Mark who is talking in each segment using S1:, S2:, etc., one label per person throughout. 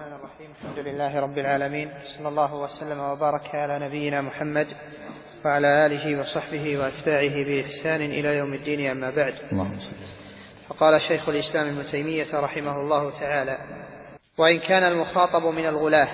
S1: الرحمن الرحيم. الحمد لله رب العالمين، صلى الله وسلم وبارك على نبينا محمد وعلى آله وصحبه وأتباعه بإحسان إلى يوم الدين، أما بعد. فقال شيخ الإسلام ابن تيمية رحمه الله تعالى: وإن كان المخاطب من الغلاة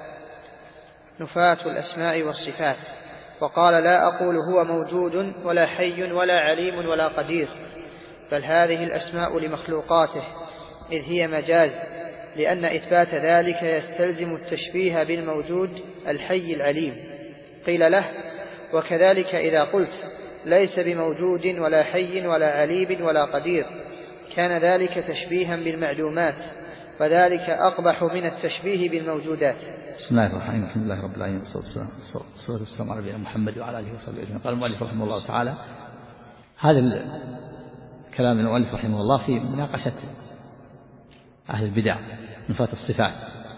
S1: نفاة الأسماء والصفات، وقال: لا أقول هو موجود ولا حي ولا عليم ولا قدير، بل هذه الأسماء لمخلوقاته، إذ هي مجاز، لأن إثبات ذلك يستلزم التشبيه بالموجود الحي العليم. قيل له: وكذلك إذا قلت ليس بموجود ولا حي ولا عليم ولا قدير كان ذلك تشبيها بالمعلومات، وذلك أقبح من التشبيه بالموجودات.
S2: بسم الله الرحمن الرحيم. الحمد لله رب العالمين، والصلاة والسلام على نبينا محمد وعلى آله وصحبه أجمعين. قال المؤلف رحمه الله تعالى: هذا الكلام من المؤلف رحمه الله في مناقشة أهل البدع نفاة الصفات.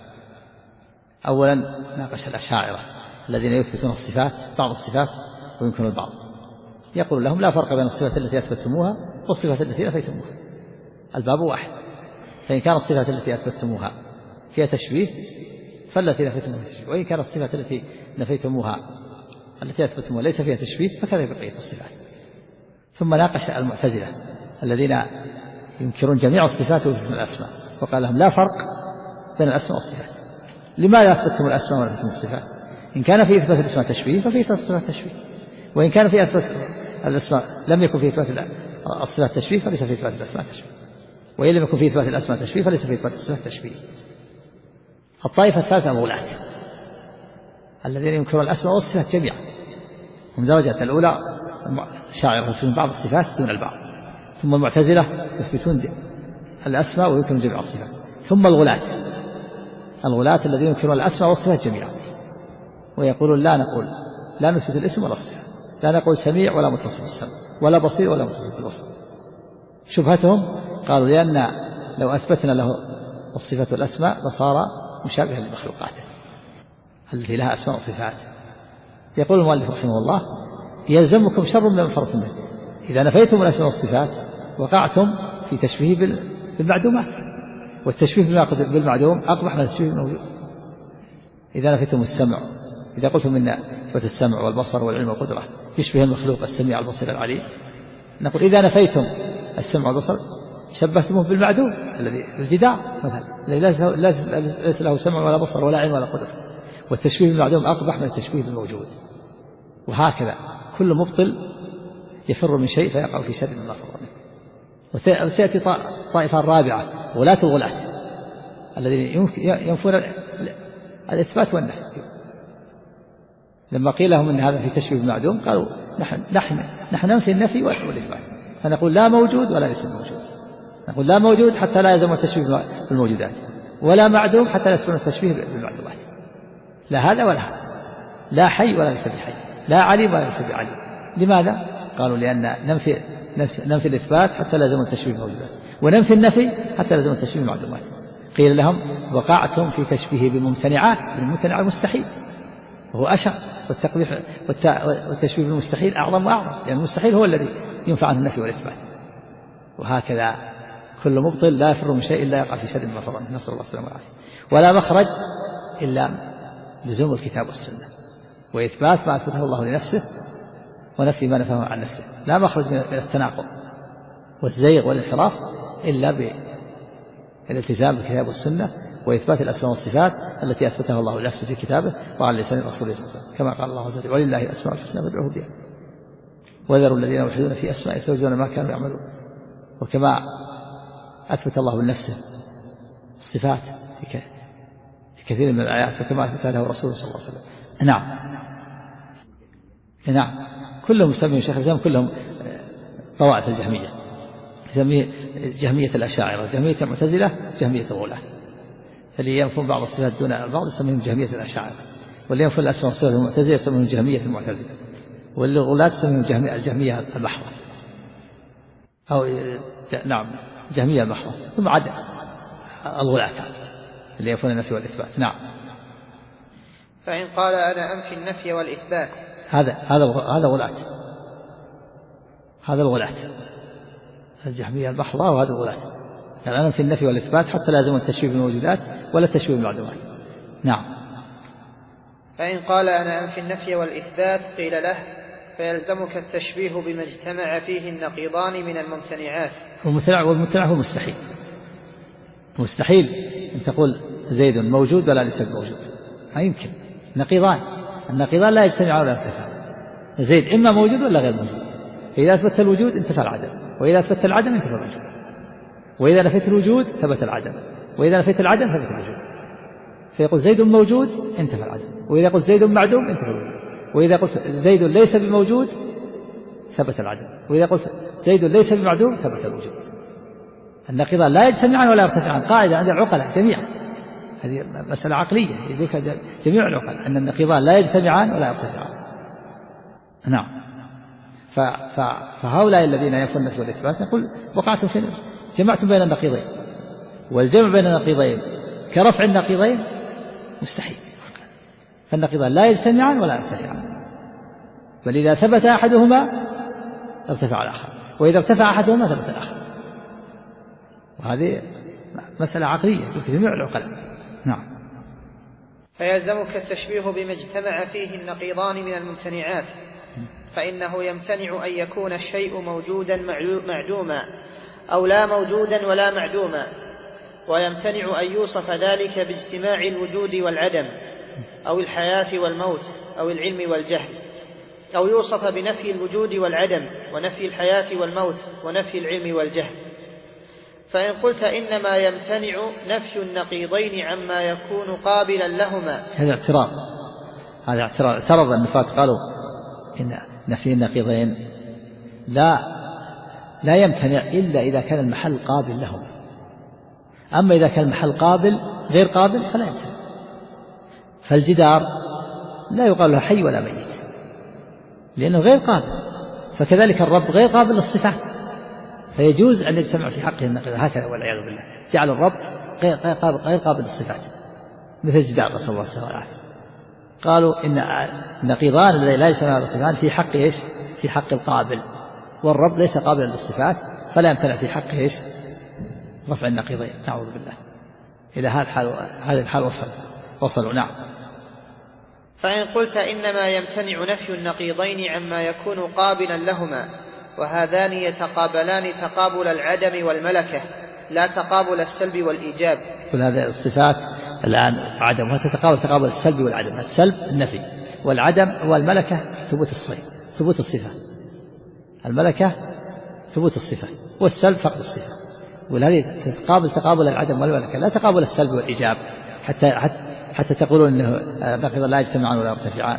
S2: أولا ناقش الأشاعرة الذين يثبتون الصفات، بعض الصفات ويمكن البعض، يقول لهم: لا فرق بين الصفات التي أثبتتموها والصفات التي نفيتموها، الباب واحد. فإن كانت الصفات التي أثبتتموها فيها تشبيه فالتي نفيتموها تشبيه، وإن كانت الصفات التي نفيتموها التي أثبتتموها ليس فيها تشبيه فكذا بقية الصفات. ثم ناقش المعتزلة الذين ينكرون جميع الصفات ويثبتون الأسماء، وقال لهم: لا فرق بين الأسماء والصفات. لماذا أثبتتم الأسماء ولا أثبتتم الصفات؟ إن كان في إثبات الأسماء تشبيه ففي إثبات الصفات تشبيه، وإن كان في إثبات الأسماء لم يكن في إثبات الصفات تشبيه فليس في إثبات الأسماء تشبيه، وإن لم يكن في إثبات الأسماء تشبيه فليس في إثبات الصفات تشبيه. الطائفة الثالثة الغلاة الذين ينكرون الأسماء والصفات جميعا، هم درجة الأولى الشاعرة يثبتون بعض الصفات دون البعض، ثم المعتزلة يثبتون الأسماء وينكرون جميع الصفات، ثم الغلاة الذين ينكرون الأسماء والصفات جميعا، ويقولون: لا نثبت الاسم ولا الصفة، لا نقول سميع ولا متصف بالسمع، ولا بصير ولا متصف بالبصر. شبهتهم قالوا: لأن لو أثبتنا له الصفات والأسماء لصار مشابها لمخلوقاته التي لها أسماء وصفات. يقول المؤلف رحمه الله: يلزمكم شر من فرط منه. إذا نفيتم الأسماء والصفات وقعتم في تشبيه بالمعدومات، والتشبيه بالمعدوم أقبح من التشبيه بالموجود. إذا نفيتم السمع، إذا قلتم إن إثبات السمع والبصر والعلم والقدرة يشبه المخلوق السميع البصير العليم، نقول: إذا نفيتم السمع والبصر شبهتموه بالمعدوم الذي الجدار مثلا، الذي ليس له سمع ولا بصر ولا علم ولا قدرة، والتشبيه بالمعدوم أقبح من التشبيه بالموجود. وهكذا كل مبطل يفر من شيء فيقع في شر مما فر منه. وسيأتي طائفة الرابعة غلاة الغلاة الذين ينفون الإثبات والنفي. لما قيل لهم إن هذا في تشبيه بالمعدوم قالوا: نحن ننفي النفي والإثبات، فنقول: لا موجود ولا ليس موجود. نقول: لا موجود حتى لا يلزم التشبيه بالموجودات، ولا معدوم حتى لا يلزم التشبيه بالمعدومات. لا هذا ولا هذا، لا حي ولا ليس بحي، لا عليم ولا ليس بعليم. لماذا؟ قالوا: لأن ننفي الإثبات حتى لا يلزم التشبيه بالموجودات، وننفي النفي حتى لا يلزم التشبيه بالمعدومات. قيل لهم: وقعتم في تشبيه بالممتنعات، بالممتنع المستحيل، وهو أشر، والتشبيه بالمستحيل أعظم وأعظم، لأن المستحيل هو الذي ينفع عنه النفي والإثبات. وهكذا كل مبطل لا يفر من شيء إلا يقع في شر ما فر منه، نسأل الله السلامة والعافية. ولا مخرج إلا لزوم الكتاب والسنة، وإثبات ما أثبته الله لنفسه ونفي ما نفاه عن نفسه. لا مخرج من التناقض والزيغ والانحراف إلا بالالتزام بالكتاب والسنة، وإثبات الأسماء والصفات التي أثبتها الله لنفسه في كتابه وعلى لسان رسوله صلى الله عليه وسلم، كما قال الله عز وجل: ولله الأسماء الحسنى فادعوه بها وذروا الذين يلحدون في أسمائه سيجزون ما كانوا يعملون. وكما أثبت الله لنفسه الصفات في كثير من الآيات، وكما أثبتها له رسوله صلى الله عليه وسلم. نعم كلهم يسميهم شيخ الإسلام، كلهم طوائف الجهمية، يسميه جهمية الأشاعرة، جهمية المعتزلة، جهمية الغلاة. اللي ينفون بعض الصفات دون البعض يسميهم جهمية الأشاعرة، واللي ينفون الأسماء والصفات المعتزلة يسميهم جهمية المعتزلة، واللي الغلاة يسميهم الجهمية المحضة، أو جهمية المحضة. ثم عاد الغلاة اللي ينفون النفي والإثبات. نعم.
S1: فإن قال: أنا أنفي النفي والإثبات،
S2: هذا غلاة، هذا الجهمية المحضة، وهذا الغلاة. يعني أنا في النفي والإثبات حتى لازم التشبيه بالموجودات ولا التشبيه بالمعدومات. نعم.
S1: فإن قال أنا أنفي النفي والإثبات قيل له فيلزمك التشبيه بما اجتمع فيه النقيضان من الممتنعات.
S2: والممتنع هو مستحيل. مستحيل أن تقول زيد موجود ولا ليس موجود، ما يمكن. نقيضان، النقيضان لا يجتمعان ولا يرتفعان. زيد إما موجود ولا غير موجود. إذا أثبت الوجود انتفى العدم، وإذا أثبت العدم انتفى الوجود، وإذا نفيت الوجود ثبت العدم، وإذا نفيت العدم ثبت الوجود. فيقول زيد موجود انتفى العدم، وإذا قلت زيد معدوم انتفى الوجود، وإذا قلت زيد ليس بموجود ثبت العدم، وإذا قلت زيد ليس بمعدوم ثبت الوجود. النقيضان لا يجتمعان ولا يرتفعان، قاعدة عند العقلاء جميعا، هذه مسألة عقلية يجيك جميع العقلاء أن النقيضان لا يجتمعان ولا يرتفعان. نعم. فهؤلاء الذين ينفون النفي والإثبات يقول وقعتم في جمعتم بين النقيضين، والجمع بين النقيضين كرفع النقيضين مستحيل، فالنقيضان لا يجتمعان ولا يرتفعان، بل إذا ثبت أحدهما ارتفع الآخر، وإذا ارتفع أحدهما ثبت الآخر. وهذه مسألة عقلية في جميع العقلاء. نعم.
S1: فيلزمك التشبيه بما اجتمع فيه النقيضان من الممتنعات، فإنه يمتنع أن يكون الشيء موجودا معدوما أو لا موجودا ولا معدوما، ويمتنع أن يوصف ذلك باجتماع الوجود والعدم أو الحياة والموت أو العلم والجهل، أو يوصف بنفي الوجود والعدم ونفي الحياة والموت ونفي العلم والجهل. فإن قلت إنما يمتنع نفي النقيضين عما يكون قابلا لهما،
S2: هذا اعتراض. اعترض النفاة، قالوا إن نفي النقيضين لا يمتنع إلا إذا كان المحل قابل لهما، أما إذا كان المحل غير قابل فلا يمتنع. فالجدار لا يقال له حي ولا ميت لأنه غير قابل، فكذلك الرب غير قابل للصفات، فيجوز أن يجتمع في حقه النقيض. هكذا والعياذ بالله جعل الرب غير قابل للصفات مثل الجدار، نسأل الله السلامة والعافية. قالوا إن النقيضان الذي لا يجتمع الصفات في حق إيش؟ في حق القابل، والرب ليس قابلا للصفات فلا يمتنع في حقه إيش؟ رفع النقيضين. نعوذ بالله. إلى هذا الحال وصلوا. نعم.
S1: فإن قلت إنما يمتنع نفي النقيضين عما يكون قابلا لهما، وهذان يتقابلان تقابل العدم والملكة لا تقابل السلب والإيجاب.
S2: كل هذه الصفات الآن عدم، وتتقابل تقابل السلب والعدم. السلب النفي، والعدم والملكة ثبوت الصفة. الملكة ثبوت الصفة، والسلب فقد الصفة. وهذه تتقابل تقابل العدم والملكة لا تقابل السلب والإيجاب، حتى تقولون إنه نقيض لا يجتمعان ولا يرتفعان.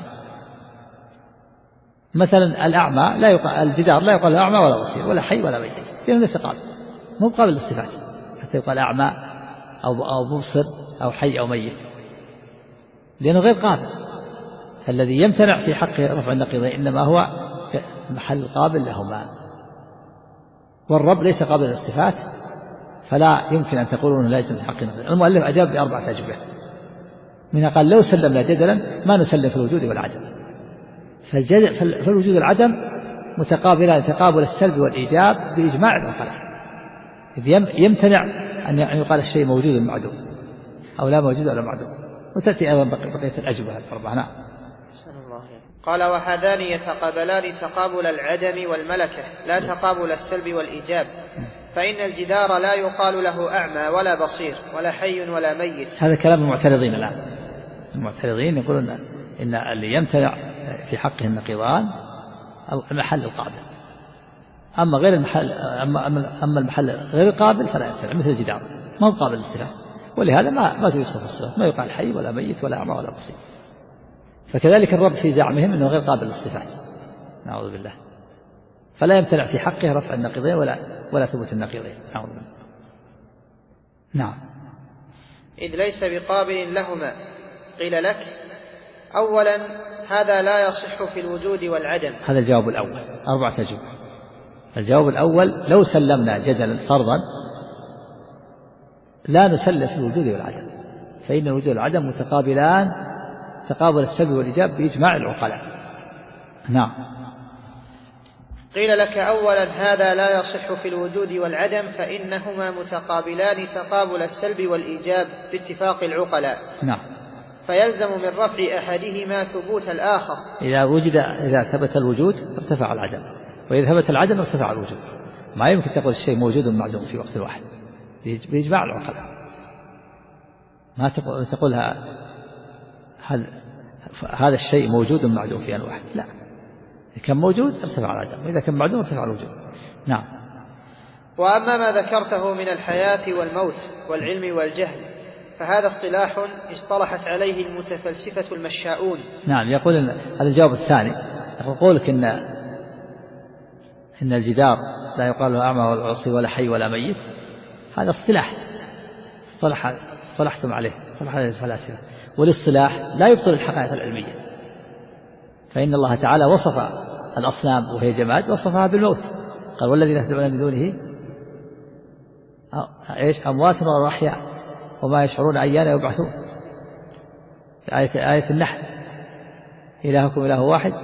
S2: مثلا الأعمى الجدار لا يقال أعمى ولا بصير ولا حي ولا ميت، لأنه ليس قابل، مو قابل للصفات حتى يقال أعمى أو مبصر أو حي أو ميت، لأنه غير قابل. الذي يمتنع في حق رفع النقيضين إنما هو محل قابل لهما، والرب ليس قابل للصفات، فلا يمكن أن تقولوا أنه لا يجتمع في حق النقيضين. المؤلف أجاب ب4 أجوبة، منها قال لو سلمنا جدلا ما نسلم في الوجود والعدم. فالوجود والعدم متقابلان تقابل السلب والإيجاب بإجماع العقلاء، إذ يمتنع أن يقال الشيء موجود معدوم أو لا موجود ولا معدوم. وتأتي أيضا بقية الأجوبة الأربعة. نعم.
S1: قال وهذان يتقابلان تقابل العدم والملكة لا تقابل السلب والإيجاب، فإن الجدار لا يقال له أعمى ولا بصير ولا حي ولا ميت.
S2: هذا كلام المعترضين الآن. المعترضين يقولون إن اللي يمتنع في حقه النقيضان المحل القابل، أما غير المحل أما المحل غير القابل فلا يمتنع، مثل الجدار ما هو قابل للصفات، ولهذا ما توصف الصفات، ما يقال حي ولا ميت ولا أعمى ولا بصير. فكذلك الرب في زعمهم أنه غير قابل للصفات، نعوذ بالله، فلا يمتنع في حقه رفع النقيضين ولا ثبوت النقيضين، نعوذ بالله. نعم.
S1: إذ ليس بقابل لهما. قيل لك أولا هذا لا يصح في الوجود والعدم.
S2: هذا الجواب الأول، 4 أجوبة. الجواب الأول لو سلمنا جدلا فرضا لا نسلم في الوجود والعدم، فإن الوجود والعدم متقابلان تقابل السلب والإيجاب بإجماع العقلاء. نعم.
S1: قيل لك أولا هذا لا يصح في الوجود والعدم، فإنهما متقابلان تقابل السلب والإيجاب باتفاق العقلاء.
S2: نعم.
S1: فيلزم من رفع أحدهما ثبوت الآخر.
S2: إذا ثبت الوجود ارتفع العدم، وإذا ثبت العدم ارتفع الوجود. ما يمكن تقول الشيء موجود ومعدوم في وقت واحد بإجماع العقلاء. ما تقول هذا الشيء موجود ومعدوم في آن واحد، لا. إذا كان موجود ارتفع العدم، وإذا كان معدوم ارتفع الوجود. نعم.
S1: وأما ما ذكرته من الحياة والموت والعلم والجهل فهذا اصطلاح اصطلحت عليه المتفلسفة المشاؤون.
S2: نعم. يقول هذا الجواب الثاني، يقولك إن الجدار لا يقال له أعمى ولا عصي ولا حي ولا ميت. هذا اصطلحتم عليه، اصطلح عليه الفلاسفة. والاصطلاح لا يبطل الحقائق العلمية، فإن الله تعالى وصف الأصنام وهي جماد وصفها بالموت، قال والذين يدعون من دونه أموات ولا أحياء وما يشعرون أيان يبعثون. آية النحل إلهكم إله واحد.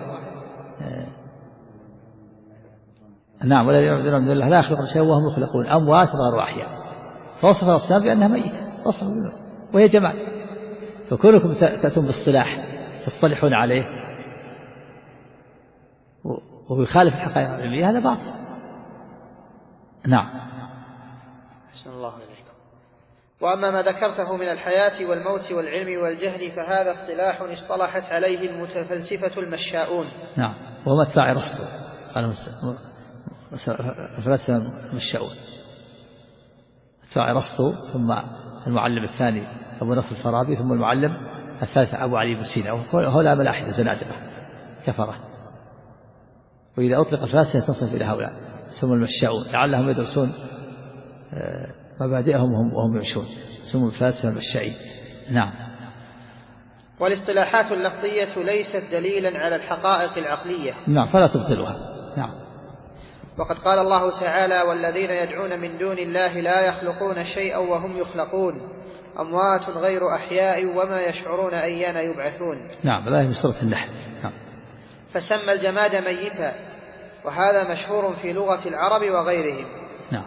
S2: نعم. والذين يعبدون من دون الله لا يخلقون شيئا وهم يخلقون أموات وغير أحياء. فوصف الأصنام بأنها ميتة وهي جماد. فكونكم تأتون باصطلاح تصطلحون عليه ويخالف الحقائق العلمية هذا باطل. نعم.
S1: أحسن الله إليكم. وأما ما ذكرته من الحياة والموت والعلم والجهل فهذا اصطلاح اصطلحت عليه المتفلسفة المشاؤون.
S2: نعم. وهم أتباع أرسطو، قالوا الفلاسفة المشاؤون أتباع أرسطو، ثم المعلم الثاني أبو نصر الفارابي، ثم المعلم الثالث أبو علي بن سينا، وهؤلاء ملاحدة زنادقة كفرة. وإذا أطلق الفلاسفة تصف إلى هؤلاء سموا المشاؤون، لعلهم يدرسون مبادئهم وهم يعيشون، سموا الفلاسفة المشائين. نعم.
S1: والاصطلاحات اللفظية ليست دليلا على الحقائق العقلية.
S2: نعم. فلا تبطلها. نعم.
S1: وقد قال الله تعالى والذين يدعون من دون الله لا يخلقون شيئا وهم يخلقون أموات غير أحياء وما يشعرون أيان يبعثون.
S2: نعم. هذا من سورة النحل. نعم.
S1: فسمى الجماد ميتا، وهذا مشهور في لغة العرب وغيرهم.
S2: نعم.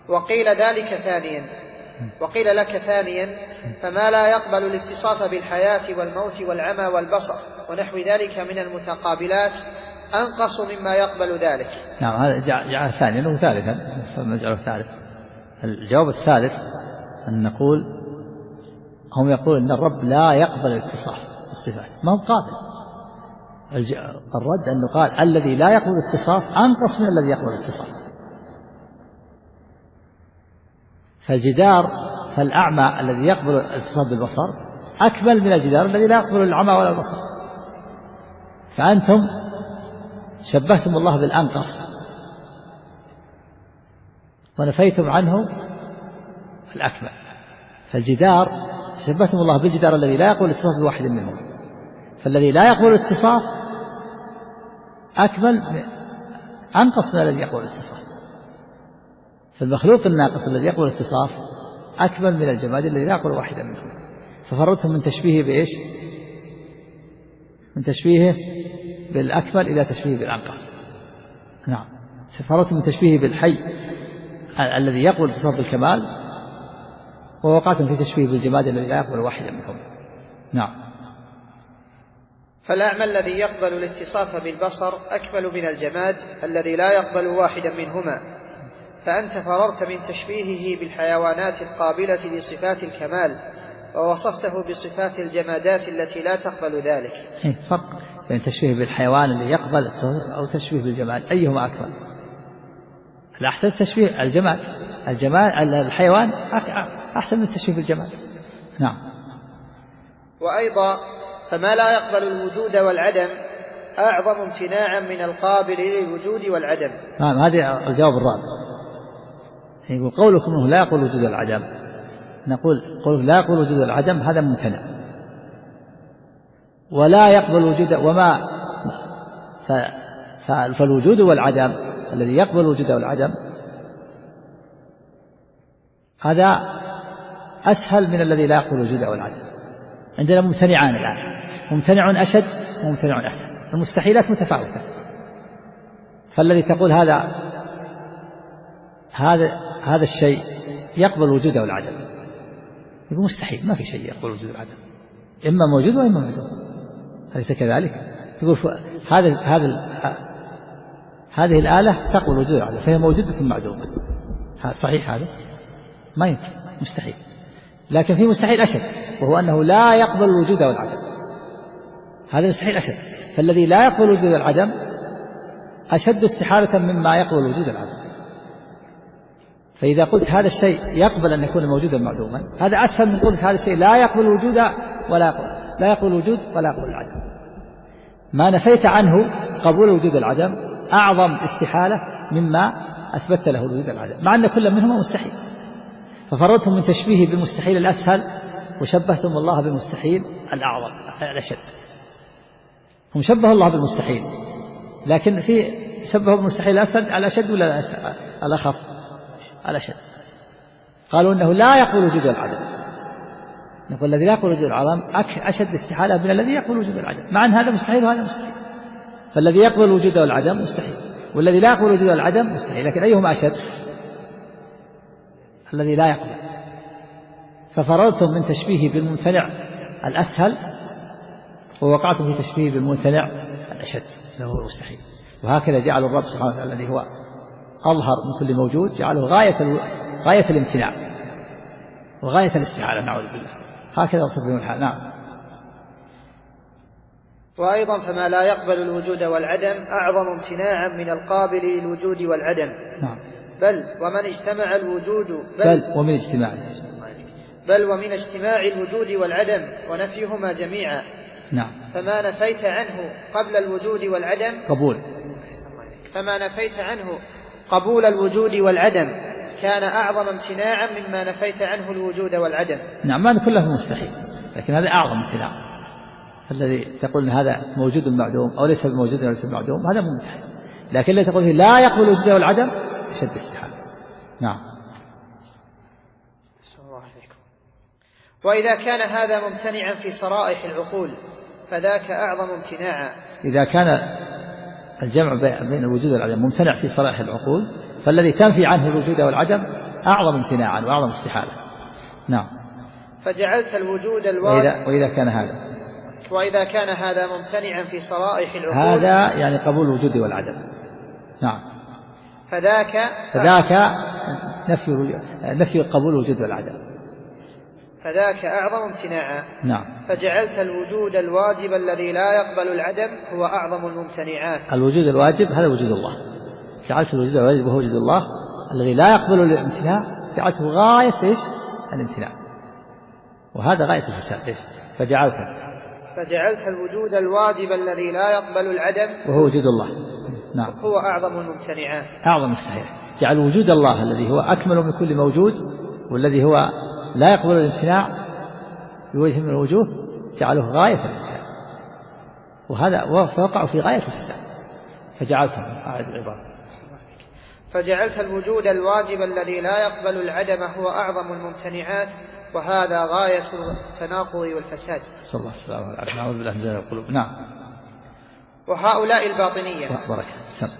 S1: وقيل لك ثانيا فما لا يقبل الاتصاف بالحياة والموت والعمى والبصر ونحو ذلك من المتقابلات أنقص مما يقبل ذلك.
S2: نعم. هذا جعل ثانيا وثالثا، نجعله ثالث. الجواب الثالث أن نقول هم يقولون أن الرب لا يقبل الاتصاف بالصفات، ما هو قابل. الرد أنه قال الذي لا يقبل الاتصاف أنقص من الذي يقبل الاتصاف. فالأعمى الذي يقبل الاتصاف بالبصر أكمل من الجدار الذي لا يقبل العمى ولا البصر. فأنتم شبهتم الله بالأنقص ونفيتم عنه الأكمل. فالجدار شبهتم الله بالجدار الذي لا يقبل الاتصاف بواحد منهم، فالذي لا يقبل الاتصاف أنقص من الذي يقبل الاتصاف. فالمخلوق الناقص الذي يقبل الاتصاف أكمل من الجماد الذي لا يقبل واحدا منهم. ففرتهم من تشبيهه بإيش؟ من تشبيهه بالأكمل إلى تشبيهه بالأنقص. نعم. فرتهم من تشبيهه بالحي الذي يقبل الاتصاف بالكمال، ووقعتم في تشبيه بالجماد الذي لا يقبل واحدا منهم. نعم.
S1: فالأعمى الذي يقبل الاتصاف بالبصر أكمل من الجماد الذي لا يقبل واحدا منهما، فأنت فررت من تشبيهه بالحيوانات القابلة لصفات الكمال ووصفته بصفات الجمادات التي لا تقبل ذلك.
S2: فرق بين تشبيه بالحيوان الذي يقبل أو تشبيه بالجماد، أيهما أكمل؟ الأحسن تشبيه الجماد. الحيوان أحسن من التشبيه بالجماد. نعم.
S1: وأيضا فما لا يقبل الوجود والعدم أعظم امتناعا من القابل للوجود والعدم.
S2: نعم. هذا الجواب الرابع. يقول قولكم أنه لا يقبل وجود العدم، نقول قولكم لا يقبل وجود العدم هذا ممتنع، ولا يقبل وجود فالوجود والعدم الذي يقبل وجود والعدم هذا أسهل من الذي لا يقبل وجود والعدم. عندنا ممتنعان الآن، ممتنع أشد وممتنع أسهل. المستحيلات متفاوتة، فالذي تقول هذا الشيء يقبل الوجود والعدم، يقول مستحيل، ما في شيء يقبل الوجود والعدم، إما موجود وإما معدوم. أليس كذلك؟ يقول هذه الآلة تقبل الوجود والعدم فهي موجودة معدومة، صحيح؟ هذا ما يمكن، مستحيل. لكن في مستحيل أشد، وهو أنه لا يقبل الوجود والعدم، هذا مستحيل أشد. فالذي لا يقبل الوجود والعدم أشد استحالة مما يقبل الوجود والعدم. فإذا قلت هذا الشيء يقبل أن يكون موجودا معدوما، هذا أسهل من قلت هذا الشيء لا يقبل الوجود لا يقبل الوجود ولا يقبل العدم. ما نفيت عنه قبول الوجود والعدم أعظم استحالة مما أثبت له الوجود والعدم، مع أن كل منهما مستحيل. ففررتم من تشبيه بالمستحيل الأسهل وشبهتم الله بالمستحيل الأعظم الأشد. هم شبهوا الله بالمستحيل، لكن في شبهوا بالمستحيل الأسهل الأشد ولا الأخف؟ الأشد. قالوا إنه لا يقبل الوجود والعدم، نقول الذي لا يقبل الوجود والعدم أشد استحالة من الذي يقبل الوجود والعدم، مع أن هذا مستحيل وهذا مستحيل. فالذي يقبل الوجود والعدم مستحيل، والذي لا يقبل الوجود والعدم مستحيل، لكن أيهما أشد؟ الذي لا يقبل. ففررتم من تشبيه بالممتنع الأسهل ووقعتم في تشبيه بالممتنع الأشد هو المستحيل. وهكذا جعل الرب سبحانه وتعالى الذي هو أظهر من كل موجود جعله غاية الامتناع وغاية الاستحالة، نعوذ بالله. هكذا وصف بهم الحال. نعم.
S1: وأيضا فما لا يقبل الوجود والعدم أعظم امتناعا من القابل للوجود والعدم.
S2: نعم.
S1: بل ومن اجتمع الوجود بل ومن اجتماع الوجود والعدم ونفيهما جميعا.
S2: نعم.
S1: فما نفيت عنه قبل الوجود والعدم فما نفيت عنه قبول الوجود والعدم كان أعظم امتناعا مما نفيت عنه الوجود والعدم.
S2: نعم. ما كله مستحيل، لكن هذا أعظم امتناع. الذي تقول إن هذا موجود معدوم أو ليس بموجود وليس معدوم هذا ممتحن، لكن الذي تقول لا يقبل الوجود والعدم أشد استحالة. نعم.
S1: وإذا كان هذا ممتنعا في صرائح العقول فذاك أعظم امتناعا.
S2: إذا كان الجمع بين الوجود والعدم ممتنع في صرائح العقول فالذي تنفي عنه الوجود والعدم أعظم امتناعا وأعظم استحالة. نعم.
S1: فجعلت الوجود الواجب
S2: وإذا كان
S1: هذا ممتنعا في صرائح العقول
S2: هذا يعني قبول الوجود والعدم. نعم. فذاك نفي قبول الوجود والعدم،
S1: فذاك أعظم امتناعا.
S2: نعم.
S1: فجعلت الوجود الواجب الذي لا يقبل العدم هو أعظم الممتنعات.
S2: الوجود الواجب هذا وجود الله، جعلت الوجود الواجب وهو وجود الله الذي لا يقبل الامتناع جعلته غاية إيش؟ الامتناع، وهذا غاية الفساد. فجعلت
S1: الوجود الواجب الذي لا يقبل العدم
S2: وهو وجود الله. نعم.
S1: هو أعظم الممتنعات،
S2: أعظم مستحيل. جعل وجود الله الذي هو أكمل من كل موجود والذي هو لا يقبل الامتناع بوجه من الوجوه جعله غاية الامتناع، وهذا وقع في غاية الفساد.
S1: فجعلت الوجود الواجب الذي لا يقبل العدم هو أعظم الممتنعات، وهذا غاية التناقض والفساد.
S2: صلى الله عليه وسلم. نعوذ بالله من زلل القلوب. نعم.
S1: وهؤلاء الباطنية.
S2: بركة.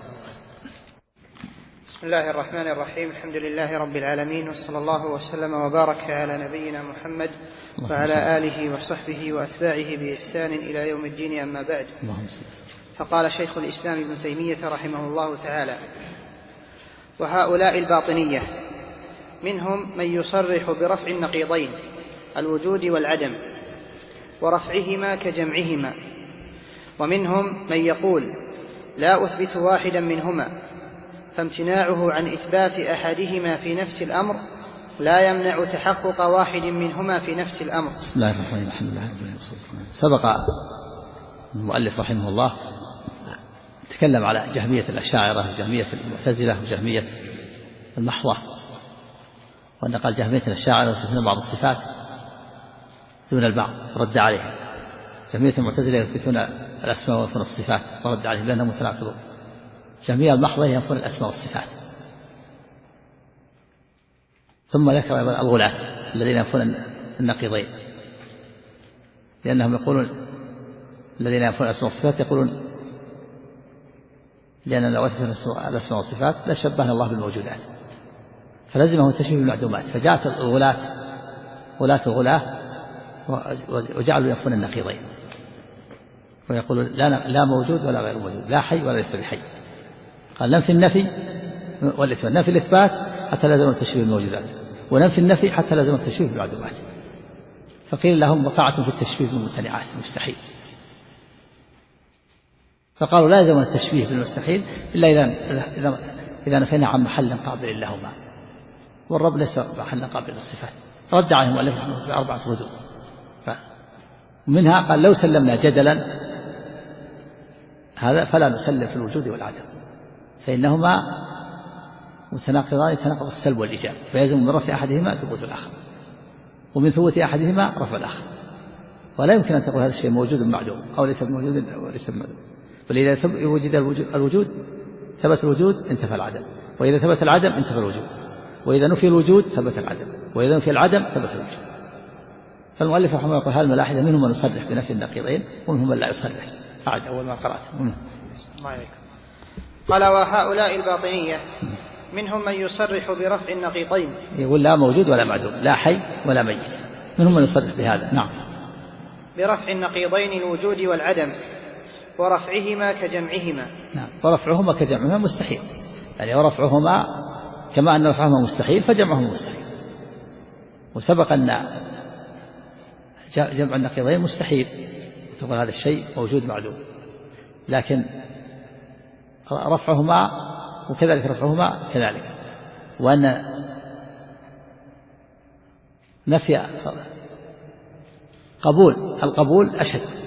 S1: بسم الله الرحمن الرحيم. الحمد لله رب العالمين، وصلى الله وسلم وبارك على نبينا محمد وعلى آله وصحبه وأتباعه بإحسان إلى يوم الدين، أما بعد. فقال شيخ الإسلام ابن تيمية رحمه الله تعالى: وهؤلاء الباطنية منهم من يصرح برفع النقيضين الوجود والعدم ورفعهما كجمعهما، ومنهم من يقول لا أثبت واحدا منهما، فامتناعه عن إثبات أحدهما في نفس الأمر لا يمنع تحقق واحد منهما في نفس الأمر.
S2: بسم الله الرحمن الرحيم. سبق المؤلف رحمه الله تكلم على جهمية الأشاعرة وجهمية المعتزلة وجهمية المحضة، وأن قال جهمية الأشاعرة يثبتون بعض الصفات دون البعض رد عليهم، جهمية المعتزلة يثبتون الأسماء وينفون الصفات ورد عليهم لأنهم متناقضون، جهمية المحضة ينفون الأسماء والصفات. ثم ذكر الغلاة الذين ينفون النقيضين، لأنهم يقولون الذين ينفون الأسماء والصفات يقولون لأن لو أثبتنا الأسماء والصفات لشبهنا الله بالموجودات، فلزمه التشبيه بالمعدومات. فجاءت غلاة الغلاة وجعلوا ينفون النقيضين، ويقولون لا موجود ولا غير موجود، لا حي ولا ليس بحي. قال ننفي النفي والإثبات، ننفي الإثبات حتى لازم التشبيه بالموجودات، وننفي النفي حتى لازم التشبيه بالمعدومات. فقيل لهم وقعتم في التشبيه بالممتنعات، مستحيل. فقالوا لا يلزم التشبيه بالمستحيل إلا إذا نفينا عن محل قابل لهما، والرب ليس محل قابل للصفات. رد عليهم مؤلف بأربعة ردود. ومنها قال لو سلمنا جدلا هذا فلا نسلم في الوجود والعدم، فإنهما متناقضان يتناقض السلب والإيجاب، فيلزم من رفع أحدهما ثبوت الآخر، ومن ثبوت أحدهما رفع الآخر. ولا يمكن أن تقول هذا الشيء موجود معدوم أو ليس موجود وليس معدوم. بل إذا وجد الوجود ثبت الوجود انتفى العدم، وإذا ثبت العدم انتفى الوجود، وإذا نفي الوجود ثبت العدم، وإذا نفي العدم ثبت الوجود. فالمؤلف رحمه الله يقول هذه الملاحظة منهم من يصرح بنفي النقيضين ومنهم من لا يصرح. أعد أول ما قرأت.
S1: قال وهؤلاء الباطنية منهم من يصرح برفع النقيضين،
S2: يقول لا موجود ولا معدوم، لا حي ولا ميت، منهم من يصرح بهذا. نعم.
S1: برفع النقيضين الوجود والعدم ورفعهما كجمعهما.
S2: نعم. ورفعهما كجمعهما مستحيل، يعني ورفعهما كما أن رفعهما مستحيل فجمعهما مستحيل. وسبق أن جمع النقيضين مستحيل، تقول هذا الشيء موجود معدوم، لكن رفعهما وكذلك رفعهما كذلك. وأن نفي القبول أشد.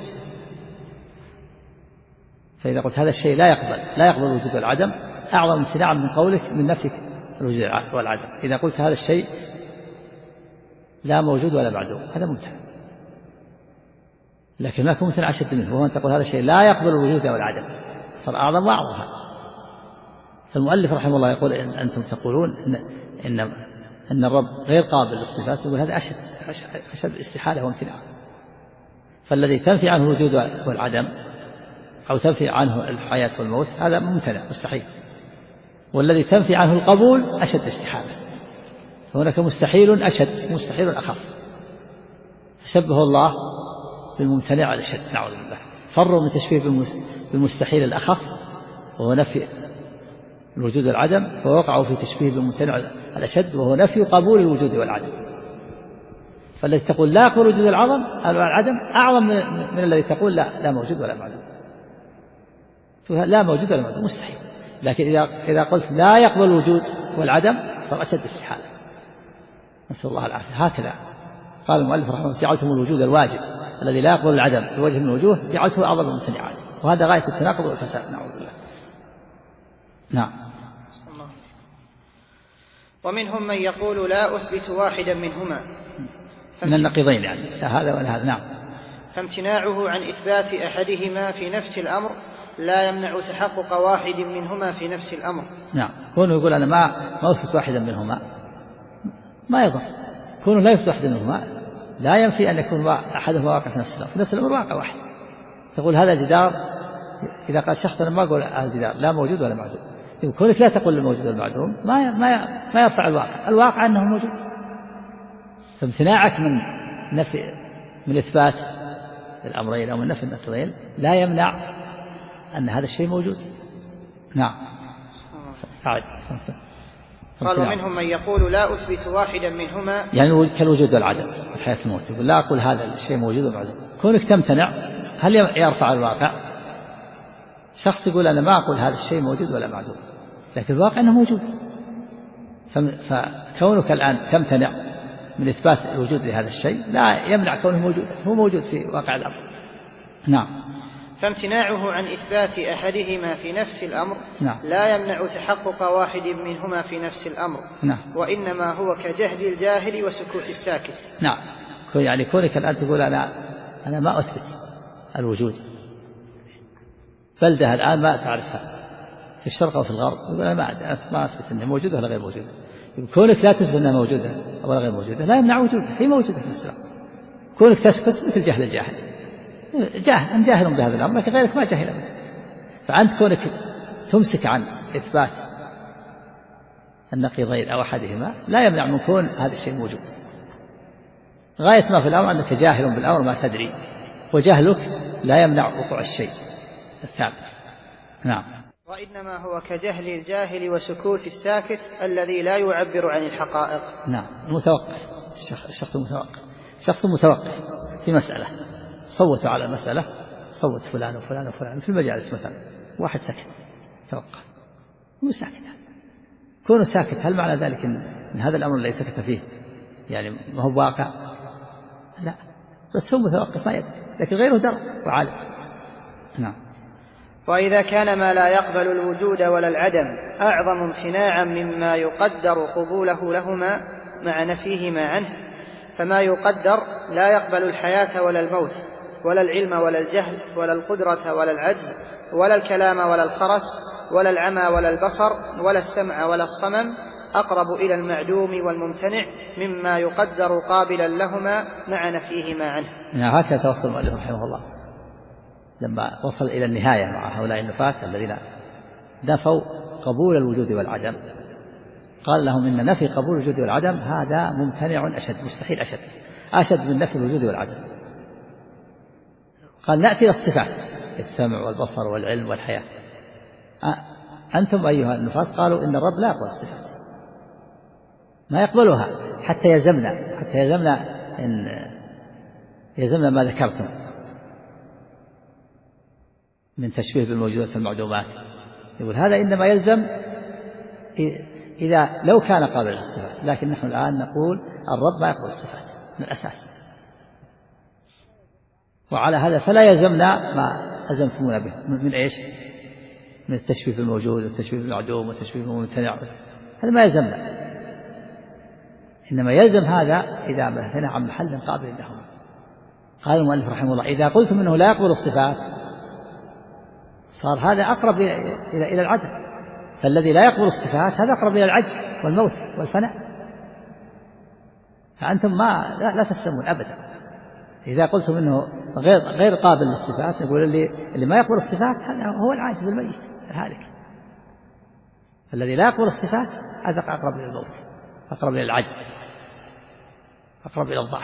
S2: فإذا قلت هذا الشيء لا يقبل الوجود والعدم أعظم امتناعا من قولك من نفي الوجود والعدم. إذا قلت هذا الشيء لا موجود ولا معدوم هذا ممتنع، لكن هناك ممتنع أشد منه، وهو أن تقول هذا الشيء لا يقبل الوجود والعدم، صار أعظم وأعظم هذا. فالمؤلف رحمه الله يقول إن أنتم تقولون إن الرب غير قابل للصفات، يقول هذا أشد استحالة وامتناع. فالذي تنفي عنه الوجود والعدم أو تنفي عنه الحياة والموت هذا ممتنع مستحيل، والذي تنفي عنه القبول أشد استحالة. فهناك مستحيل أشد مستحيل أخف، فشبه الله بالممتنع الأشد نعوذ بالله. فروا من تشبيه بالمستحيل الأخف وهو نفي الوجود والعدم، فوقعوا في تشبيه بالممتنع الأشد وهو نفي قبول الوجود والعدم. فالذي تقول لا يقبل الوجود والعدم أعظم من الذي تقول لا موجود ولا معدوم. لا موجود ولا معدوم مستحيل، لكن إذا قلت لا يقبل الوجود والعدم صار أشد استحالة، نسأل الله العافية. هكذا قال المؤلف رحمه الله جعلتم الوجود الواجب الذي لا يقبل العدم بوجه من الوجوه جعلته أعظم الممتنعات، وهذا غاية التناقض والفساد نعوذ بالله. نعم.
S1: ومنهم من يقول لا أثبت واحدا منهما
S2: من النقيضين، يعني لا هذا ولا هذا. نعم.
S1: فامتناعه عن إثبات أحدهما في نفس الأمر لا يمنع تحقق واحد منهما في نفس الأمر.
S2: نعم. كونه يقول أنا ما أثبت واحدا منهما ما يضر، كونه لا يثبت واحدا منهما لا ينفي أن يكون أحدهما واقع في نفس الأمر، في نفس الأمر واقع واحد. تقول هذا جدار، إذا قال شخص أنا ما أقول هذا الجدار لا موجود ولا معدوم، كونك لا تقول الموجود والمعدوم ما يرفع الواقع أنه موجود. فامتناعك من إثبات الأمرين أو من نفي النقيضين لا يمنع أن هذا الشيء موجود. نعم.
S1: قال ومنهم من يقول لا أثبت واحدا منهما،
S2: يعني كالوجود والعدم الحياة الموت، يقول لا أقول هذا الشيء موجود ومعدوم. كونك تمتنع هل يرفع الواقع؟ شخص يقول أنا ما أقول هذا الشيء موجود ولا معدوم، لكن الواقع أنه موجود. فكونك الآن تمتنع من إثبات الوجود لهذا الشيء لا يمنع كونه موجود، هو موجود في واقع الأمر. نعم.
S1: فامتناعه عن إثبات أحدهما في نفس الأمر
S2: نعم.
S1: لا يمنع تحقق واحد منهما في نفس الأمر.
S2: نعم.
S1: وإنما هو كجهل الجاهل وسكوت الساكت.
S2: نعم. يعني كونك الآن تقول أنا ما أثبت الوجود، بلدة الآن ما تعرفها في الشرق أو في الغرب، يقول أنا ما أثبت أنها موجودة ولا غير موجودة. كونك لا تثبت أنها موجودة ولا غير موجودة لا يمنع وجودها، هي موجودة في الإسلام. كونك تسكت مثل جهل الجاهل، جاهل بهذا الأمر لكن غيرك ما جهل به. فأنت كونك تمسك عن إثبات النقيضين أو أحدهما لا يمنع من كون هذا الشيء موجود. غاية ما في الأمر أنك جاهل بالأمر ما تدري، وجهلك لا يمنع وقوع الشيء الثابت. نعم.
S1: وإنما هو كجهل الجاهل وسكوت الساكت الذي لا يعبر عن الحقائق.
S2: نعم، المتوقف، شخص متوقف في مسألة، صوتوا على المسألة، صوت فلان وفلان وفلان في المجالس مثلا، واحد سكت توقف، مو ساكت. كونه ساكت هل معنى ذلك إن هذا الأمر الذي سكت فيه يعني ما هو واقع؟ لا، بس هو متوقف ما يدري، لكن غيره درى وعالم. نعم.
S1: وإذا كان ما لا يقبل الوجود ولا العدم أعظم امتناعا مما يقدر قبوله لهما مع نفيهما عنه، فما يقدر لا يقبل الحياة ولا الموت ولا العلم ولا الجهل ولا القدرة ولا العجز ولا الكلام ولا الخرس ولا العمى ولا البصر ولا السمع ولا الصمم، أقرب إلى المعدوم والممتنع مما يقدر قابلا لهما مع نفيهما عنه.
S2: هكذا توصل المؤلف رحمه الله لما وصل إلى النهاية مع هؤلاء النفاة الذين نفوا قبول الوجود والعدم، قال لهم إن نفي قبول الوجود والعدم هذا ممتنع أشد، مستحيل أشد من نفي الوجود والعدم. قال نأتي للصفات، السمع والبصر والعلم والحياة. أنتم أيها النفاة قالوا إن الرب لا يقبل الصفات، ما يقبلها حتى يلزمنا ما ذكرتم من تشبيه بالموجودات في المعدومات. يقول هذا إنما يلزم إذا لو كان قابل للصفات، لكن نحن الآن نقول الرب ما يقبل الصفات من الأساس، وعلى هذا فلا يلزمنا ما ألزمتمونا به من إيش؟ من التشبيه بالموجود والتشبيه بالمعدوم والتشبيه بالممتنع، هذا ما يلزمنا، إنما يلزم هذا إذا بحثنا عن محل قابل لهم. قال المؤلف رحمه الله إذا قلتم إنه لا يقبل الصفات صار هذا أقرب إلى العدم، فالذي لا يقبل الصفات هذا أقرب إلى العجز والموت والفناء، فأنتم لا تسلمون أبدا. إذا قلتم إنه غير قابل للصفات نقول اللي ما يقبل الصفات هذا هو العاجز الميت الهالك، الذي لا يقبل الصفات هذا أقرب إلى الموت، أقرب إلى العجز، أقرب إلى الضعف،